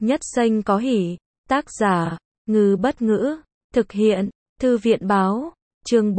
Nhất xanh có hỉ. Tác giả, Ngư Bất Ngữ. Thực hiện, Thư viện Báo. Chương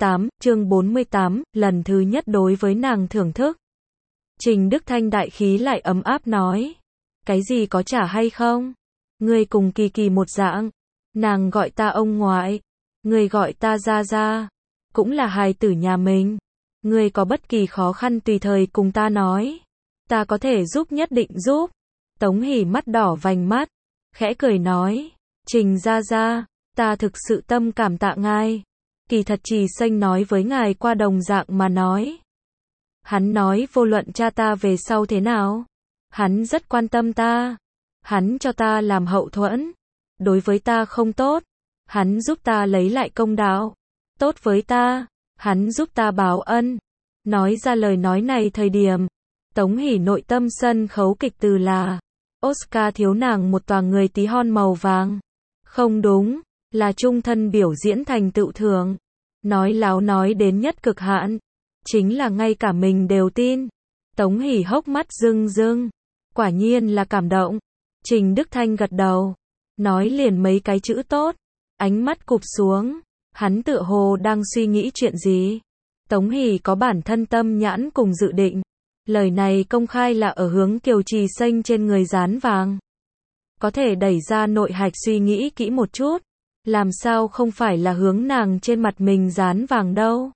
48, lần thứ nhất đối với nàng thưởng thức. Trình Đức Thanh đại khí lại ấm áp nói. Cái gì có trả hay không? Ngươi cùng Kỳ Kỳ một dạng. Nàng gọi ta ông ngoại. Ngươi gọi ta gia gia. Cũng là hài tử nhà mình. Ngươi có bất kỳ khó khăn tùy thời cùng ta nói. Ta có thể giúp, nhất định giúp. Tống Hỷ mắt đỏ vành mắt. Khẽ cười nói. Trình gia gia, ta thực sự tâm cảm tạ ngài. Kỳ thật Trì Xanh nói với ngài qua đồng dạng mà nói. Hắn nói vô luận cha ta về sau thế nào. Hắn rất quan tâm ta. Hắn cho ta làm hậu thuẫn. Đối với ta không tốt. Hắn giúp ta lấy lại công đạo. Tốt với ta. Hắn giúp ta báo ân. Nói ra lời nói này thời điểm. Tống Hỷ nội tâm sân khấu kịch từ là. Oscar thiếu nàng một tòa người tí hon màu vàng. Không đúng. Là trung thân biểu diễn thành tựu thưởng. Nói láo nói đến nhất cực hạn. Chính là ngay cả mình đều tin. Tống Hỷ hốc mắt rưng rưng. Quả nhiên là cảm động. Trình Đức Thanh gật đầu. Nói liền mấy cái chữ tốt. Ánh mắt cụp xuống. Hắn tựa hồ đang suy nghĩ chuyện gì. Tống Hỷ có bản thân tâm nhãn cùng dự định. Lời này công khai là ở hướng Kiều Trì Xanh trên người dán vàng. Có thể đẩy ra nội hạch suy nghĩ kỹ một chút. Làm sao không phải là hướng nàng trên mặt mình dán vàng đâu.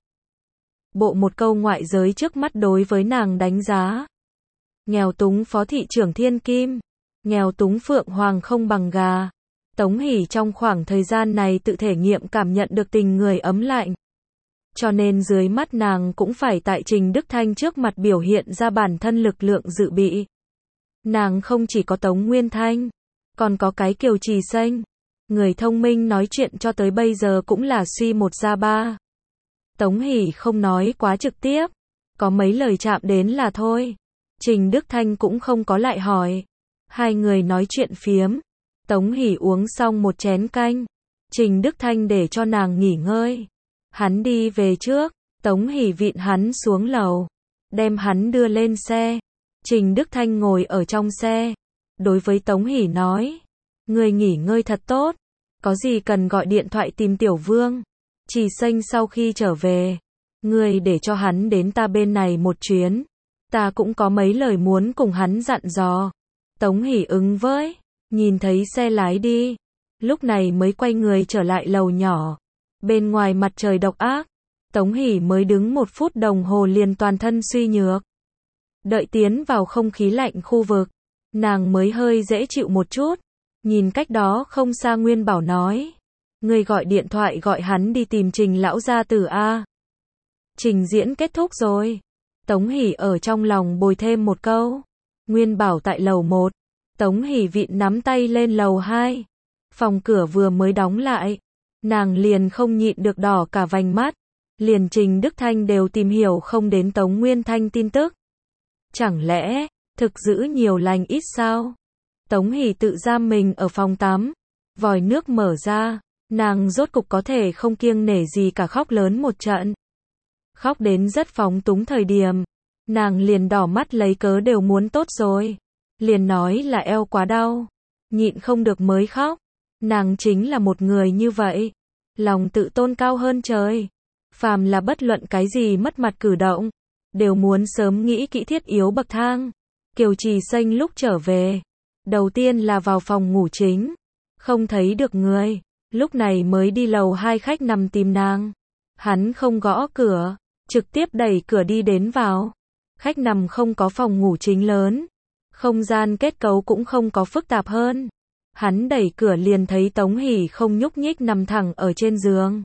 Bộ một câu ngoại giới trước mắt đối với nàng đánh giá. Nghèo túng phó thị trưởng thiên kim. Nghèo túng phượng hoàng không bằng gà. Tống Hỷ trong khoảng thời gian này tự thể nghiệm cảm nhận được tình người ấm lạnh. Cho nên dưới mắt nàng cũng phải tại Trình Đức Thanh trước mặt biểu hiện ra bản thân lực lượng dự bị. Nàng không chỉ có Tống Nguyên Thanh, còn có cái Kiều Trì Xanh. Người thông minh nói chuyện cho tới bây giờ cũng là suy một ra ba. Tống Hỷ không nói quá trực tiếp. Có mấy lời chạm đến là thôi. Trình Đức Thanh cũng không có lại hỏi. Hai người nói chuyện phiếm. Tống Hỷ uống xong một chén canh. Trình Đức Thanh để cho nàng nghỉ ngơi. Hắn đi về trước. Tống Hỷ vịn hắn xuống lầu. Đem hắn đưa lên xe. Trình Đức Thanh ngồi ở trong xe. Đối với Tống Hỷ nói. Người nghỉ ngơi thật tốt. Có gì cần gọi điện thoại tìm Tiểu Vương. Trì Xanh sau khi trở về. Người để cho hắn đến ta bên này một chuyến. Ta cũng có mấy lời muốn cùng hắn dặn dò. Tống Hỷ ứng với. Nhìn thấy xe lái đi. Lúc này mới quay người trở lại lầu nhỏ. Bên ngoài mặt trời độc ác. Tống Hỷ mới đứng 1 phút đồng hồ liền toàn thân suy nhược. Đợi tiến vào không khí lạnh khu vực. Nàng mới hơi dễ chịu một chút. Nhìn cách đó không xa Nguyên Bảo nói. Người gọi điện thoại gọi hắn đi tìm Trình lão gia tử A. Trình diễn kết thúc rồi. Tống Hỷ ở trong lòng bồi thêm một câu. Nguyên Bảo tại lầu 1. Tống Hỷ vịn nắm tay lên lầu 2. Phòng cửa vừa mới đóng lại. Nàng liền không nhịn được đỏ cả vành mắt. Liền Trình Đức Thanh đều tìm hiểu không đến Tống Nguyên Thanh tin tức. Chẳng lẽ, thực giữ nhiều lành ít sao? Tống Hỷ tự giam mình ở phòng tắm. Vòi nước mở ra. Nàng rốt cục có thể không kiêng nể gì cả khóc lớn một trận. Khóc đến rất phóng túng thời điểm. Nàng liền đỏ mắt lấy cớ đều muốn tốt rồi. Liền nói là eo quá đau. Nhịn không được mới khóc. Nàng chính là một người như vậy. Lòng tự tôn cao hơn trời. Phàm là bất luận cái gì mất mặt cử động. Đều muốn sớm nghĩ kỹ thiết yếu bậc thang. Kiều Trì Xanh lúc trở về. Đầu tiên là vào phòng ngủ chính. Không thấy được người. Lúc này mới đi lầu 2 khách nằm tìm nàng. Hắn không gõ cửa. Trực tiếp đẩy cửa đi đến vào. Khách nằm không có phòng ngủ chính lớn. Không gian kết cấu cũng không có phức tạp hơn. Hắn đẩy cửa liền thấy Tống Hỷ không nhúc nhích nằm thẳng ở trên giường.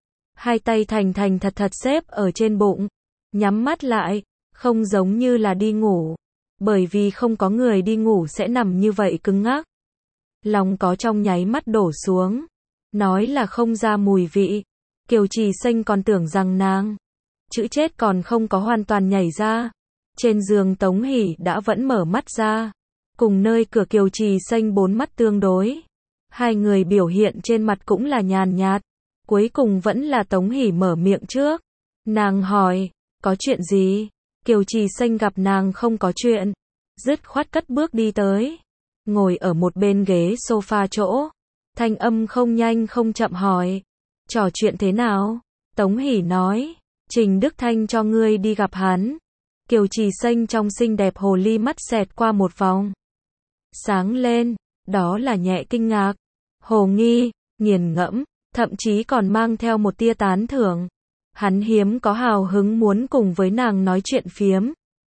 Hai tay thành thành thật thật xếp ở trên bụng. Nhắm mắt lại. Không giống như là đi ngủ. Bởi vì không có người đi ngủ sẽ nằm như vậy cứng ngắc. Lòng có trong nháy mắt đổ xuống. Nói là không ra mùi vị. Kiều Trì Xanh còn tưởng rằng nàng. Chữ chết còn không có hoàn toàn nhảy ra. Trên giường Tống Hỷ đã vẫn mở mắt ra. Cùng nơi cửa Kiều Trì Xanh 4 mắt tương đối. Hai người biểu hiện trên mặt cũng là nhàn nhạt. Cuối cùng vẫn là Tống Hỷ mở miệng trước. Nàng hỏi, có chuyện gì? Kiều Trì Xanh gặp nàng không có chuyện. Dứt khoát cất bước đi tới. ngồi ở một bên ghế sofa chỗ. Thanh âm không nhanh không chậm hỏi, trò chuyện thế nào? Tống Hỷ nói, Trình Đức Thanh cho ngươi đi gặp hắn. Kiều Trì Xanh trong xinh đẹp hồ ly mắt xẹt qua một vòng sáng lên, đó là nhẹ kinh ngạc, hồ nghi, nghiền ngẫm, thậm chí còn mang theo một tia tán thưởng. Hắn hiếm có hào hứng muốn cùng với nàng nói chuyện phiếm.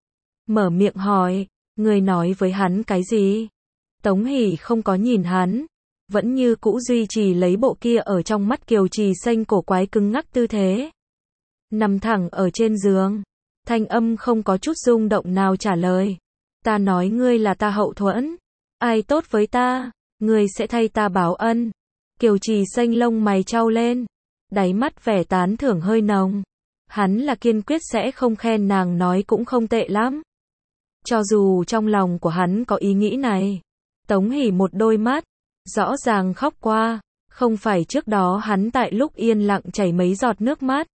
Mở miệng hỏi, ngươi nói với hắn cái gì? Tống Hỷ không có nhìn hắn, vẫn như cũ duy trì lấy bộ kia ở trong mắt Kiều Trì Xanh cổ quái cứng ngắc tư thế. Nằm thẳng ở trên giường, thanh âm không có chút rung động nào trả lời. Ta nói ngươi là ta hậu thuẫn, ai tốt với ta, ngươi sẽ thay ta báo ân. Kiều Trì Xanh lông mày chau lên, đáy mắt vẻ tán thưởng hơi nồng. Hắn là kiên quyết sẽ không khen nàng nói cũng không tệ lắm. Cho dù trong lòng của hắn có ý nghĩ này. Tống Hỷ một đôi mắt, rõ ràng khóc qua, không phải trước đó hắn tại lúc yên lặng chảy mấy giọt nước mắt.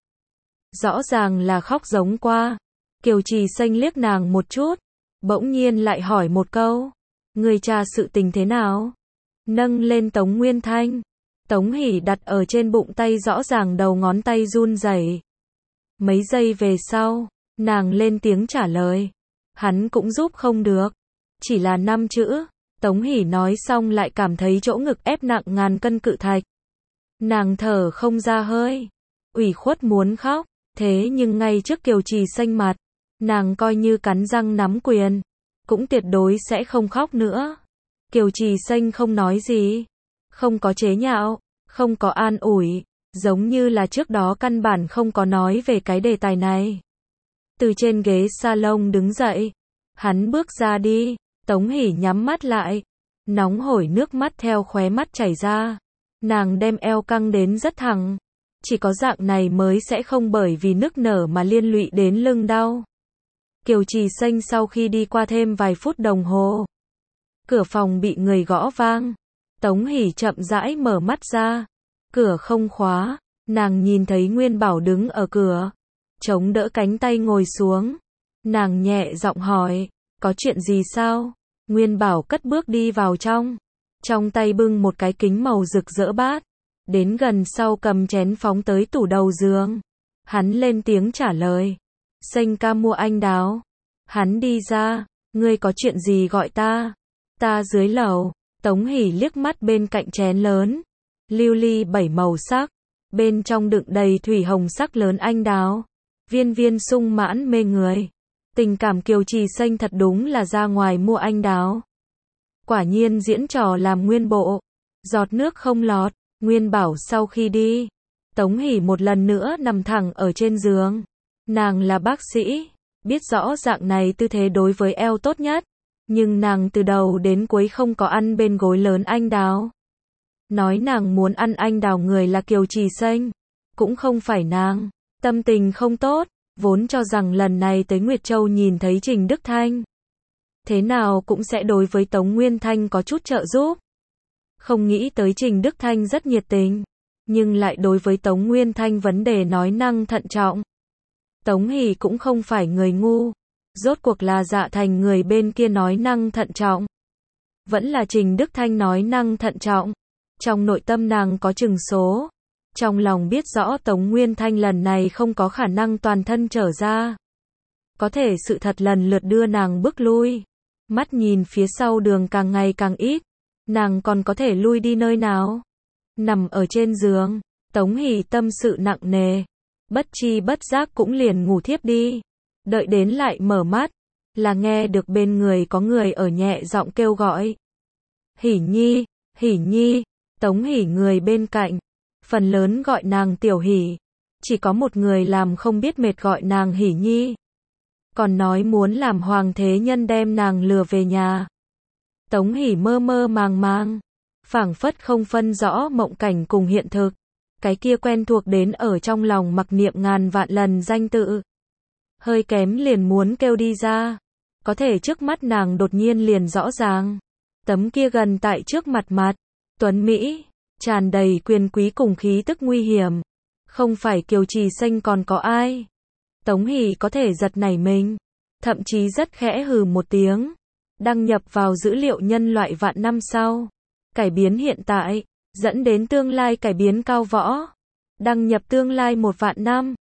Rõ ràng là khóc giống qua. Kiều Trì Xanh liếc nàng một chút, bỗng nhiên lại hỏi một câu, người cha sự tình thế nào? Nâng lên Tống Nguyên Thanh, Tống Hỷ đặt ở trên bụng tay rõ ràng đầu ngón tay run rẩy. Mấy giây về sau, nàng lên tiếng trả lời, hắn cũng giúp không được, chỉ là 5 chữ. Tống Hỷ nói xong lại cảm thấy chỗ ngực ép nặng ngàn cân cự thạch. Nàng thở không ra hơi, ủy khuất muốn khóc, thế nhưng ngay trước Kiều Trì Xanh mặt, nàng coi như cắn răng nắm quyền, cũng tuyệt đối sẽ không khóc nữa. Kiều Trì Xanh không nói gì, không có chế nhạo, không có an ủi, giống như là trước đó căn bản không có nói về cái đề tài này. Từ trên ghế salon đứng dậy, hắn bước ra đi. Tống Hỷ nhắm mắt lại, nóng hổi nước mắt theo khóe mắt chảy ra. Nàng đem eo căng đến rất thẳng, chỉ có dạng này mới sẽ không bởi vì nức nở mà liên lụy đến lưng đau. Kiều Trì Xanh sau khi đi qua thêm vài phút đồng hồ, cửa phòng bị người gõ vang. Tống Hỷ chậm rãi mở mắt ra, cửa không khóa, nàng nhìn thấy Nguyên Bảo đứng ở cửa, chống đỡ cánh tay ngồi xuống. Nàng nhẹ giọng hỏi, có chuyện gì sao? Nguyên Bảo cất bước đi vào trong tay bưng một cái kính màu rực rỡ bát, đến gần sau cầm chén phóng tới tủ đầu giường. Hắn lên tiếng trả lời, Xanh ca mua anh đào. Hắn đi ra, ngươi có chuyện gì gọi ta? Ta dưới lầu. Tống Hỷ liếc mắt bên cạnh chén lớn, lưu ly 7 màu sắc, bên trong đựng đầy thủy hồng sắc lớn anh đào, viên viên sung mãn mê người. Tình cảm Kiều Trì Xanh thật đúng là ra ngoài mua anh đào. Quả nhiên diễn trò làm nguyên bộ, giọt nước không lọt. Nguyên Bảo sau khi đi, Tống Hỷ một lần nữa nằm thẳng ở trên giường. Nàng là bác sĩ, biết rõ dạng này tư thế đối với eo tốt nhất, nhưng nàng từ đầu đến cuối không có ăn bên gối lớn anh đào. Nói nàng muốn ăn anh đào người là Kiều Trì Xanh, cũng không phải nàng. Tâm tình không tốt, vốn cho rằng lần này tới Nguyệt Châu nhìn thấy Trình Đức Thanh, thế nào cũng sẽ đối với Tống Nguyên Thanh có chút trợ giúp. Không nghĩ tới Trình Đức Thanh rất nhiệt tình, nhưng lại đối với Tống Nguyên Thanh vấn đề nói năng thận trọng. Tống Hỷ cũng không phải người ngu, rốt cuộc là Dạ Thành người bên kia nói năng thận trọng, vẫn là Trình Đức Thanh nói năng thận trọng. Trong nội tâm nàng có chừng số, trong lòng biết rõ Tống Nguyên Thanh lần này không có khả năng toàn thân trở ra. Có thể sự thật lần lượt đưa nàng bước lui. Mắt nhìn phía sau đường càng ngày càng ít, nàng còn có thể lui đi nơi nào? Nằm ở trên giường, Tống Hỷ tâm sự nặng nề, bất chi bất giác cũng liền ngủ thiếp đi. Đợi đến lại mở mắt, là nghe được bên người có người ở nhẹ giọng kêu gọi. Hỷ Nhi, Hỷ Nhi. Tống Hỷ người bên cạnh, phần lớn gọi nàng Tiểu Hỷ, chỉ có một người làm không biết mệt gọi nàng Hỷ Nhi, còn nói muốn làm hoàng thế nhân đem nàng lừa về nhà. Tống Hỷ mơ mơ màng màng, phảng phất không phân rõ mộng cảnh cùng hiện thực, cái kia quen thuộc đến ở trong lòng mặc niệm ngàn vạn lần danh tự. Hơi kém liền muốn kêu đi ra, có thể trước mắt nàng đột nhiên liền rõ ràng, tấm kia gần tại trước mặt, tuấn Mỹ, tràn đầy quyền quý cùng khí tức nguy hiểm. Không phải Kiều Trì Xanh còn có ai? Tống Hỷ có thể giật nảy mình, thậm chí rất khẽ hừ một tiếng. Đăng nhập vào dữ liệu nhân loại vạn năm sau. Cải biến hiện tại, dẫn đến tương lai cải biến cao võ. Đăng nhập tương lai 1 vạn năm.